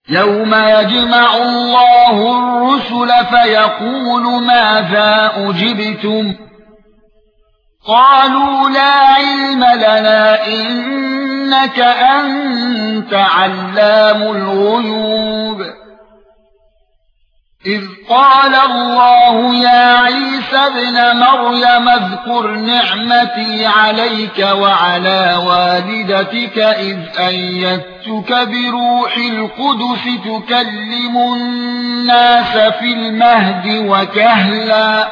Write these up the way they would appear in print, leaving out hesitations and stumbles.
يَوْمَ يَجْمَعُ اللَّهُ الرُّسُلَ فَيَقُولُ مَاذَا أُجِبْتُمْ قَالُوا لَا عِلْمَ لَنَا إِنَّكَ أَنْتَ عَلَّامُ الْغُيُوبِ إِذْ قَالَ اللَّهُ يَا عِيسَى ابْنَ مَرْيَمَ اذْكُرْ نِعْمَتِي عَلَيْكَ وَعَلَى وَالِدَتِكَ إِذْ أَيَّدتُّكَ بِرُوحِ الْقُدُسِ تُكَلِّمُ النَّاسَ فِي الْمَهْدِ وَكَهْلًا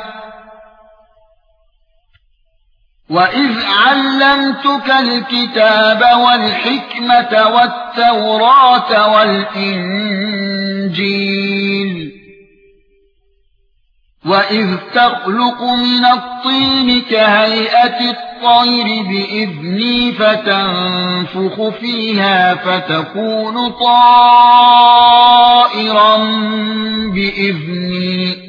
وَإِذْ عَلَّمْتُكَ الْكِتَابَ وَالْحِكْمَةَ وَالتَّوْرَاةَ وَالْإِنْجِيلَ وَإِذْ تَخْلُقُ مِنَ الطِّينِ كَهَيْئَةِ الطَّيْرِ بِإِذْنِي فَتَنفُخُ فِيهَا فَتَكُونُ طَائِرًا بِإِذْنِي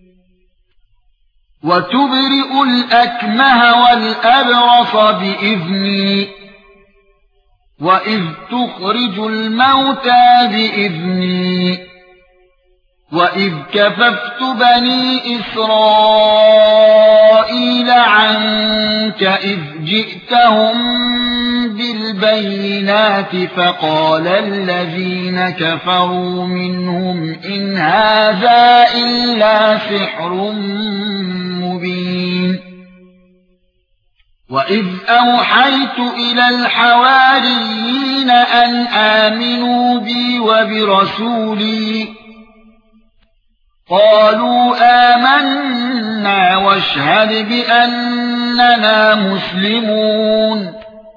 وَتُبْرِئُ الْأَكْمَهَ وَالْأَبْرَصَ بِإِذْنِي وَإِذْ تُخْرِجُ الْمَوْتَى بِإِذْنِي وَإِذْ كَفَفْتُ بَنِي إِسْرَائِيلَ عَنكَ إِذْ جِئْتَهُم بِالْبَيِّنَاتِ فَقَالَ الَّذِينَ كَفَرُوا مِنْهُمْ إِنْ هَذَا إِلَّا سِحْرٌ مُبِينٌ وَإِذْ أَوْحَيْتُ إِلَى الْحَوَارِيِّينَ أَنْ آمِنُوا بِي وَبِرَسُولِي قالوا آمنا واشهد بأننا مسلمون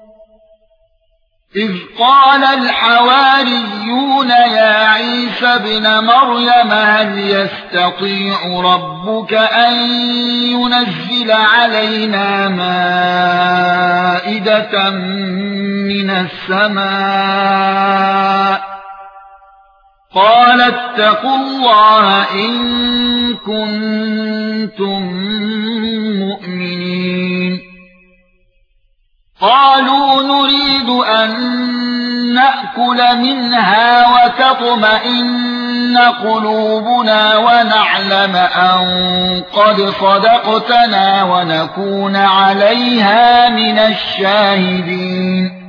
إذ قال الحواريون يا عيسى ابن مريم هل يستطيع ربك أن ينزل علينا مائدة من السماء قال اتقوا الله إن كنتم مؤمنين قالوا نريد أن نأكل منها وتطمئن قلوبنا ونعلم أن قد صدقتنا ونكون عليها من الشاهدين